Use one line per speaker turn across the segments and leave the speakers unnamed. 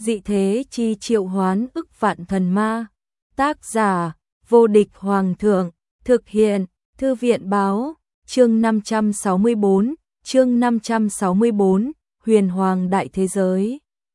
dị thế chi triệu hoán ức vạn thần ma. Tác giả, vô địch hoàng thượng, thực hiện, thư viện báo, chương 564, huyền hoàng đại thế giới.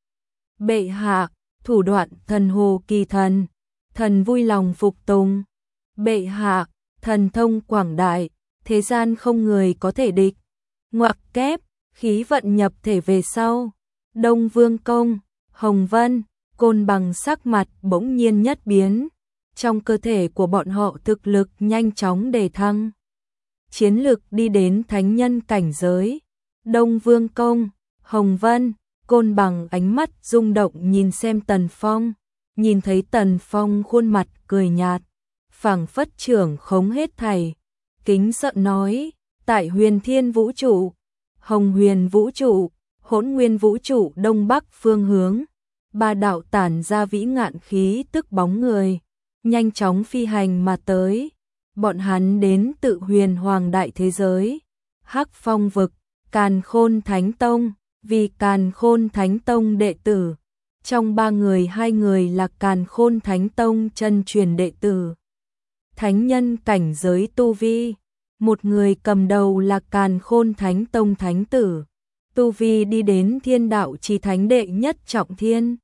Bệ hạ, thủ đoạn thần hồ kỳ thần, thần vui lòng phục tùng. Bệ hạ, thần thông quảng đại, thế gian không người có thể địch. Ngoặc kép, khí vận nhập thể về sau. Đông Vương Công, Hồng Vân, Côn Bằng sắc mặt bỗng nhiên nhất biến. Trong cơ thể của bọn họ thực lực nhanh chóng đề thăng. Chiến lực đi đến thánh nhân cảnh giới. Đông Vương Công, Hồng Vân, Côn Bằng ánh mắt rung động nhìn xem Tần Phong. Nhìn thấy Tần Phong khuôn mặt cười nhạt, phảng phất trưởng khống hết thảy. Kính sợ nói, tại huyền thiên vũ trụ, hồng huyền vũ trụ, hỗn nguyên vũ trụ đông bắc phương hướng. Ba đạo tản ra vĩ ngạn khí tức bóng người, nhanh chóng phi hành mà tới. Bọn hắn đến tự huyền hoàng đại thế giới. Hắc Phong vực, Càn Khôn Thánh Tông, vì Càn Khôn Thánh Tông đệ tử. Trong ba người, hai người là Càn Khôn Thánh Tông chân truyền đệ tử. Thánh nhân cảnh giới tu vi. Một người cầm đầu là Càn Khôn Thánh Tông thánh tử. Tu vi đi đến thiên đạo chí thánh đệ nhất trọng thiên.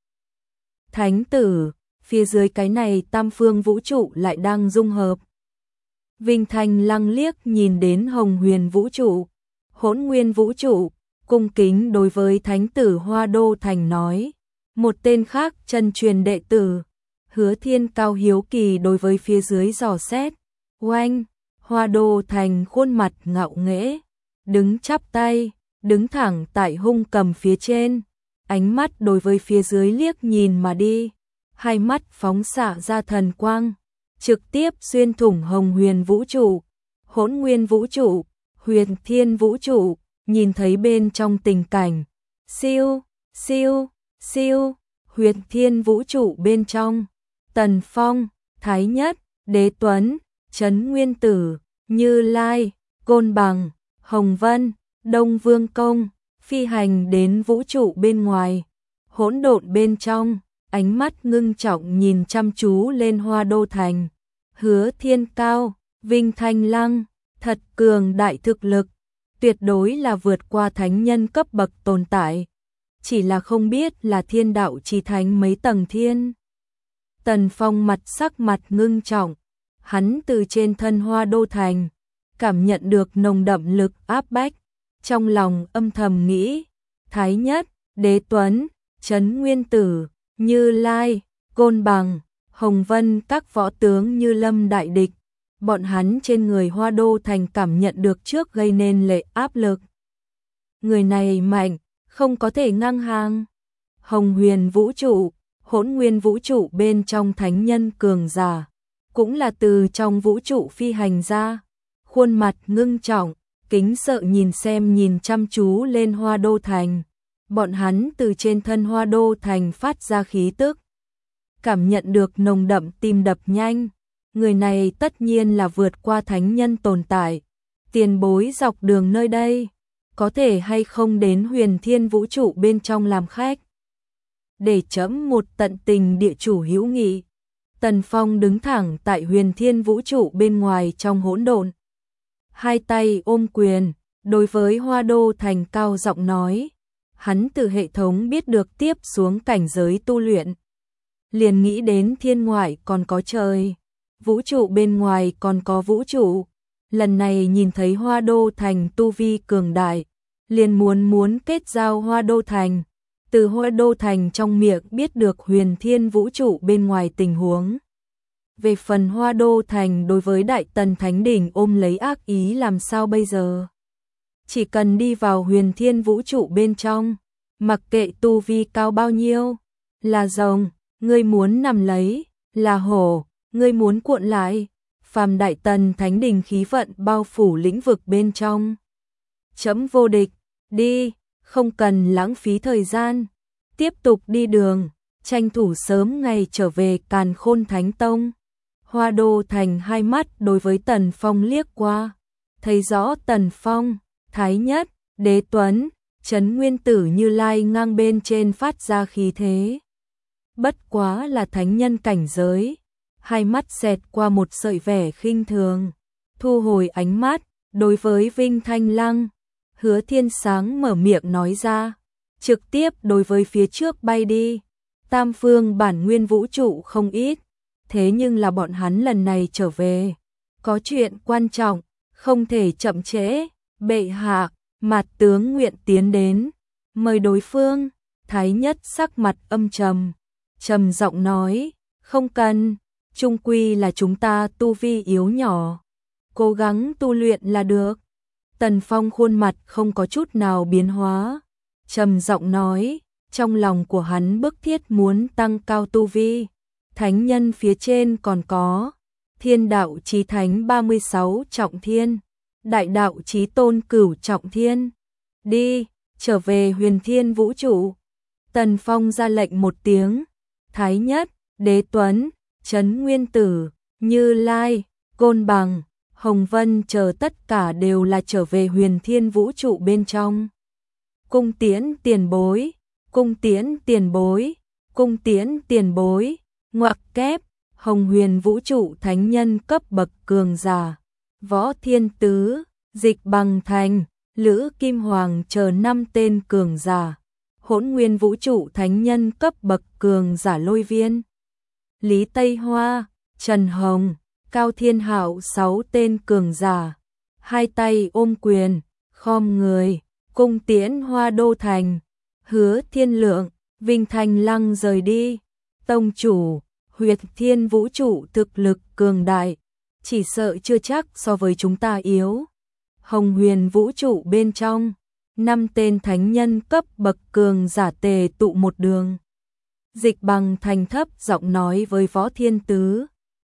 Thánh tử, phía dưới cái này tam phương vũ trụ lại đang dung hợp. Vinh Thanh lăng liếc nhìn đến hồng huyền vũ trụ, hỗn nguyên vũ trụ, cung kính đối với thánh tử Hoa Đô Thành nói. Một tên khác chân truyền đệ tử, Hứa Thiên cao hiếu kỳ đối với phía dưới dò xét. Oanh, Hoa Đô Thành khuôn mặt ngạo nghễ, đứng chắp tay, đứng thẳng tại hung cầm phía trên, ánh mắt đối với phía dưới liếc nhìn mà đi, hai mắt phóng xạ ra thần quang, trực tiếp xuyên thủng hồng huyền vũ trụ, hỗn nguyên vũ trụ, huyền thiên vũ trụ, nhìn thấy bên trong tình cảnh. Siêu, siêu, siêu, huyền thiên vũ trụ bên trong. Tần Phong, Thái Nhất, Đế Tuấn, Trấn Nguyên Tử, Như Lai, Côn Bằng, Hồng Vân, Đông Vương Công, phi hành đến vũ trụ bên ngoài. Hỗn độn bên trong, ánh mắt ngưng trọng nhìn chăm chú lên Hoa Đô Thành. Hứa Thiên cao, Vinh Thanh lăng, thật cường đại thực lực, tuyệt đối là vượt qua thánh nhân cấp bậc tồn tại. Chỉ là không biết là thiên đạo chí thánh mấy tầng thiên. Tần Phong sắc mặt ngưng trọng, hắn từ trên thân Hoa Đô Thành, cảm nhận được nồng đậm lực áp bách, trong lòng âm thầm nghĩ, Thái Nhất, Đế Tuấn, Trấn Nguyên Tử, Như Lai, Côn Bằng, Hồng Vân các võ tướng như lâm đại địch, bọn hắn trên người Hoa Đô Thành cảm nhận được trước gây nên lệ áp lực. Người này mạnh, không có thể ngang hàng. Hồng huyền vũ trụ, hỗn nguyên vũ trụ bên trong thánh nhân cường giả, cũng là từ trong vũ trụ phi hành ra, khuôn mặt ngưng trọng, kính sợ nhìn chăm chú lên Hoa Đô Thành. Bọn hắn từ trên thân Hoa Đô Thành phát ra khí tức, cảm nhận được nồng đậm tim đập nhanh. Người này tất nhiên là vượt qua thánh nhân tồn tại. Tiền bối dọc đường nơi đây, có thể hay không đến huyền thiên vũ trụ bên trong làm khách, để chấm một tận tình địa chủ hữu nghị. Tần Phong đứng thẳng tại huyền thiên vũ trụ bên ngoài trong hỗn độn, hai tay ôm quyền, đối với Hoa Đô Thành cao giọng nói. Hắn từ hệ thống biết được tiếp xuống cảnh giới tu luyện, liền nghĩ đến thiên ngoại còn có trời, vũ trụ bên ngoài còn có vũ trụ. Lần này nhìn thấy Hoa Đô Thành tu vi cường đại, liền muốn kết giao Hoa Đô Thành, từ Hoa Đô Thành trong miệng biết được huyền thiên vũ trụ bên ngoài tình huống. Về phần Hoa Đô Thành đối với Đại Tần Thánh Đỉnh ôm lấy ác ý làm sao bây giờ? Chỉ cần đi vào huyền thiên vũ trụ bên trong, mặc kệ tu vi cao bao nhiêu, là rồng, ngươi muốn nằm lấy, là hổ, ngươi muốn cuộn lại, phàm Đại Tần Thánh Đỉnh khí vận bao phủ lĩnh vực bên trong. Chấm vô địch, đi, không cần lãng phí thời gian, tiếp tục đi đường, tranh thủ sớm ngày trở về Càn Khôn Thánh Tông. Hoa Đô Thành hai mắt đối với Tần Phong liếc qua, thấy rõ Tần Phong, Thái Nhất, Đế Tuấn, Trấn Nguyên Tử Như Lai ngang bên trên phát ra khí thế, bất quá là thánh nhân cảnh giới. Hai mắt xẹt qua một sợi vẻ khinh thường, thu hồi ánh mắt, đối với Vinh Thanh Lăng, Hứa Thiên sáng mở miệng nói ra, trực tiếp đối với phía trước bay đi. Tam phương bản nguyên vũ trụ không ít, thế nhưng là bọn hắn lần này trở về, có chuyện quan trọng, không thể chậm trễ. Bệ hạ, Mạt tướng nguyện tiến đến, mời đối phương. Thái Nhất sắc mặt âm trầm, trầm giọng nói, không cần, chung quy là chúng ta tu vi yếu nhỏ, cố gắng tu luyện là được. Tần Phong khuôn mặt không có chút nào biến hóa, trầm giọng nói, trong lòng của hắn bức thiết muốn tăng cao tu vi. Thánh nhân phía trên còn có Thiên đạo chí thánh 36 trọng thiên, Đại đạo chí tôn cửu trọng thiên. Đi, trở về Huyền Thiên vũ trụ. Tần Phong ra lệnh một tiếng, Thái Nhất, Đế Tuấn, Trấn Nguyên Tử, Như Lai, Côn Bằng, Hồng Vân chờ tất cả đều là trở về Huyền Thiên vũ trụ bên trong. Cung tiễn tiền bối, cung tiễn tiền bối, cung tiễn tiền bối, ngoặc kép, Hồng Huyền vũ trụ thánh nhân cấp bậc cường giả, Võ Thiên Tứ, Dịch Bằng Thành, Lữ Kim Hoàng chờ 5 tên cường giả, Hỗn Nguyên vũ trụ thánh nhân cấp bậc cường giả Lôi Viên, Lý Tây Hoa, Trần Hồng, Cao Thiên Hạo 6 tên cường giả, hai tay ôm quyền, khom người, cung tiễn Hoa Đô Thành. Hứa Thiên Lượng, Vinh Thanh Lăng rời đi. Tông chủ, Huyệt Thiên vũ trụ thực lực cường đại, chỉ sợ chưa chắc so với chúng ta yếu. Hồng Huyền vũ trụ bên trong, 5 tên thánh nhân cấp bậc cường giả tề tụ một đường. Dịch Bằng Thành thấp giọng nói với Võ Thiên Tứ,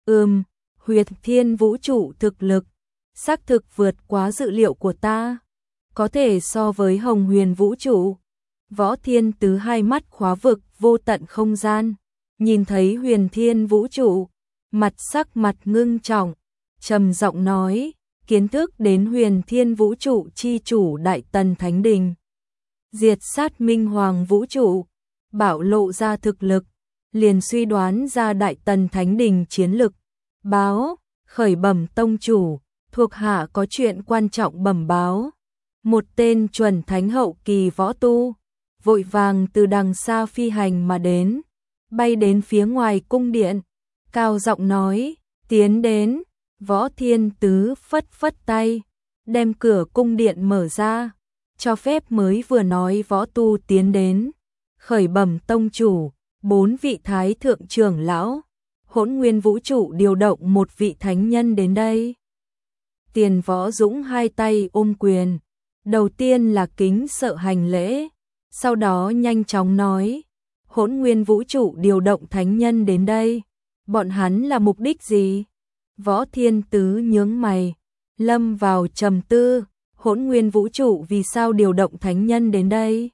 Huyệt Thiên vũ trụ thực lực, xác thực vượt quá dự liệu của ta, có thể so với Hồng Huyền vũ trụ. Võ Thiên Tứ hai mắt khóa vực vô tận không gian, nhìn thấy Huyền Thiên vũ trụ, sắc mặt ngưng trọng, trầm giọng nói, kiến thức đến Huyền Thiên vũ trụ chi chủ Đại Tần Thánh Đình, diệt sát Minh Hoàng vũ trụ, bảo lộ ra thực lực, liền suy đoán ra Đại Tần Thánh Đình chiến lực. Báo, khởi bẩm tông chủ, thuộc hạ có chuyện quan trọng bẩm báo. Một tên chuẩn thánh hậu kỳ võ tu, vội vàng từ đằng xa phi hành mà đến, bay đến phía ngoài cung điện, cao giọng nói, tiến đến. Võ Thiên Tứ phất phất tay, đem cửa cung điện mở ra, cho phép mới vừa nói võ tu tiến đến. Khởi bẩm tông chủ, 4 vị thái thượng trưởng lão, Hỗn Nguyên vũ trụ điều động một vị thánh nhân đến đây. Tiền Võ Dũng hai tay ôm quyền, đầu tiên là kính sợ hành lễ, sau đó nhanh chóng nói, Hỗn Nguyên vũ trụ điều động thánh nhân đến đây, bọn hắn là mục đích gì? Võ Thiên Tứ nhướng mày, lâm vào trầm tư, Hỗn Nguyên vũ trụ vì sao điều động thánh nhân đến đây?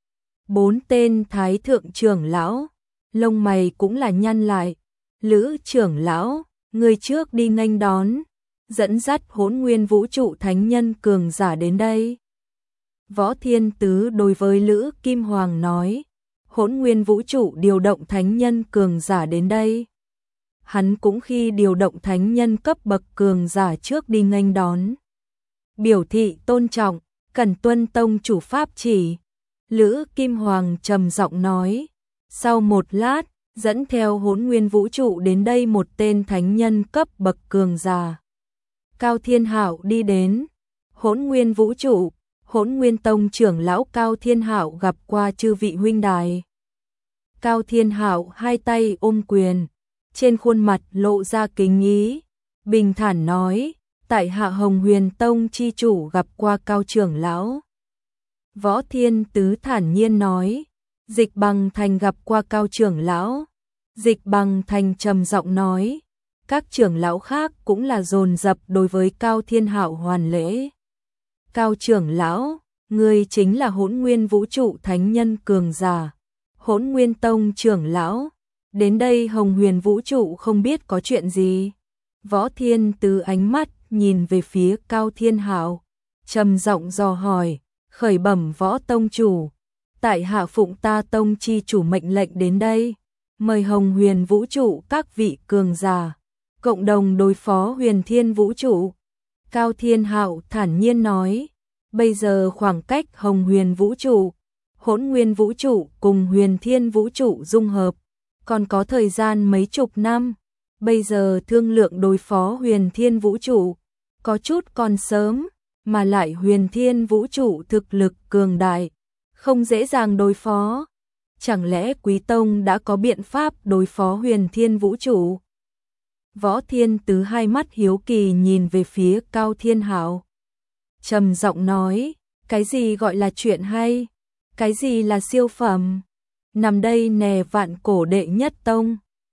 4 tên thái thượng trưởng lão, lông mày cũng là nhăn lại. Lữ trưởng lão, người trước đi nghênh đón, dẫn dắt Hỗn Nguyên vũ trụ thánh nhân cường giả đến đây. Võ Thiên Tứ đối với Lữ Kim Hoàng nói, Hỗn Nguyên vũ trụ điều động thánh nhân cường giả đến đây. Hắn cũng khi điều động thánh nhân cấp bậc cường giả trước đi nghênh đón, biểu thị tôn trọng, cần tuân tông chủ pháp chỉ. Lữ Kim Hoàng trầm giọng nói, sau một lát, dẫn theo Hỗn Nguyên vũ trụ đến đây một tên thánh nhân cấp bậc cường giả. Cao Thiên Hạo đi đến. Hỗn Nguyên vũ trụ, Hỗn Nguyên tông trưởng lão Cao Thiên Hạo gặp qua chư vị huynh đài. Cao Thiên Hạo hai tay ôm quyền, trên khuôn mặt lộ ra kính ý, bình thản nói, tại hạ Hồng Huyền tông chi chủ gặp qua Cao trưởng lão. Võ Thiên Tứ thản nhiên nói, Dịch Bằng Thành gặp qua Cao trưởng lão. Dịch Bằng Thành trầm giọng nói, các trưởng lão khác cũng là dồn dập đối với Cao Thiên Hạo hoàn lễ. Cao trưởng lão, người chính là Hỗn Nguyên vũ trụ thánh nhân cường giả, Hỗn Nguyên tông trưởng lão, đến đây Hồng Huyền vũ trụ không biết có chuyện gì. Võ Thiên Tứ ánh mắt nhìn về phía Cao Thiên Hạo, trầm giọng dò hỏi, khởi bẩm Võ tông chủ, tại hạ phụng ta tông chi chủ mệnh lệnh đến đây. mời Hồng Huyền vũ trụ các vị cường giả, cộng đồng đối phó Huyền Thiên vũ trụ. Cao Thiên Hạo thản nhiên nói, bây giờ khoảng cách Hồng Huyền vũ trụ, Hỗn Nguyên vũ trụ cùng Huyền Thiên vũ trụ dung hợp, còn có thời gian mấy chục năm, bây giờ thương lượng đối phó Huyền Thiên vũ trụ, có chút còn sớm, mà lại Huyền Thiên vũ trụ thực lực cường đại, không dễ dàng đối phó. Chẳng lẽ Quý Tông đã có biện pháp đối phó Huyền Thiên vũ trụ? Võ Thiên Tứ hai mắt hiếu kỳ nhìn về phía Cao Thiên Hạo, trầm giọng nói, cái gì gọi là chuyện hay? Cái gì là siêu phẩm? Nằm đây nè, vạn cổ đệ nhất tông.